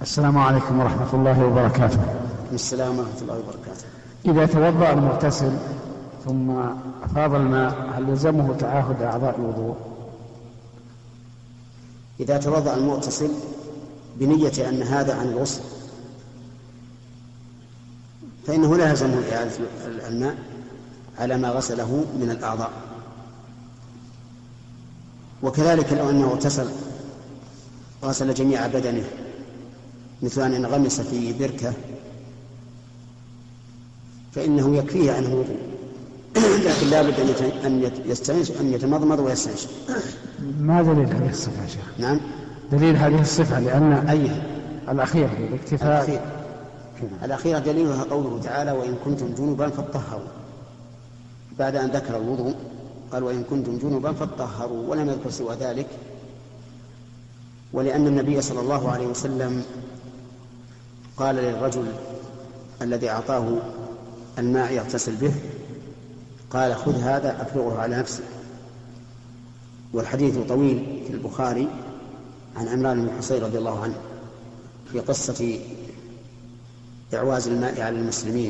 السلام عليكم ورحمة الله وبركاته. السلام ورحمة الله وبركاته. إذا توضأ المغتسل ثم أفاض الماء هل يلزمه تعاهد أعضاء الوضوء؟ إذا توضأ المغتسل بنية أن هذا عن الغسل فإنه لا يلزمه إعادة الماء على ما غسله من الأعضاء. وكذلك لو أنه غسل جميع بدنه مثل أن ينغمس في بركة فإنه يكفيه عنه الوضوء، لكن لا بد أن يتمضمض ويستنشق. ما دليل هذه الصفة يا شيخ؟ نعم، دليل هذه الصفة لأن أيها الأخيرة الاكتفاء. الأخيرة دليلها قوله تعالى: وإن كنتم جنبا فاطهروا، بعد أن ذكر الوضوء قال: وإن كنتم جنبا فاطهروا، ولم يذكر سوى ذلك. ولأن النبي صلى الله عليه وسلم قال للرجل الذي أعطاه الماء يغتسل به، قال: خذ هذا أفرغه على نفسك. والحديث طويل في البخاري عن عمران بن حصين رضي الله عنه في قصة إعواز الماء على المسلمين.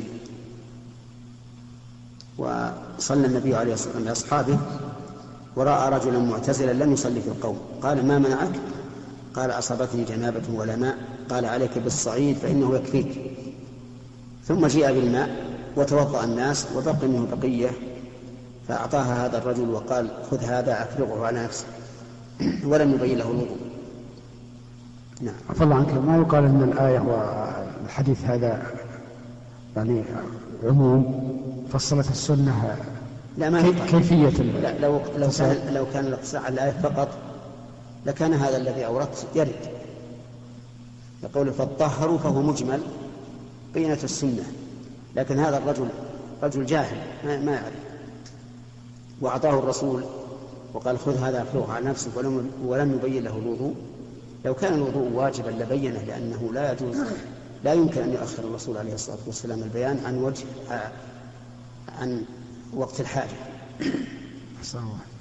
وصلى النبي عليه الصلاة والسلام بأصحابه ورأى رجلا معتزلا لم يصلي في القوم، قال: ما منعك؟ قال: أصابتني جنابة ولا ماء. قال: عليك بالصعيد فإنه يكفيك. ثم جاء بالماء وتوضأ الناس وبقي منه بقية، فأعطاها هذا الرجل وقال: خذ هذا أفرغه على نفسك، ولم يبين له الوضوء. نعم. عفى الله عنك، ما يقال أن الآية والحديث هذا يعني عموم فصلت السنة؟ لا، ما هي كيفية. لا، لو كان الاقتصار على الآية فقط لكان هذا الذي أوردت يرد. يقول فاطهروا فهو مجمل بينة السنة، لكن هذا الرجل رجل جاهل ما يعرف، وأعطاه الرسول وقال: خذ هذا أفرغه على نفسك، ولم يبين له الوضوء. لو كان الوضوء واجبا لبينه، لأنه لا يجوز، لا يمكن أن يؤخر الرسول عليه الصلاة والسلام البيان عن وقت الحاجة.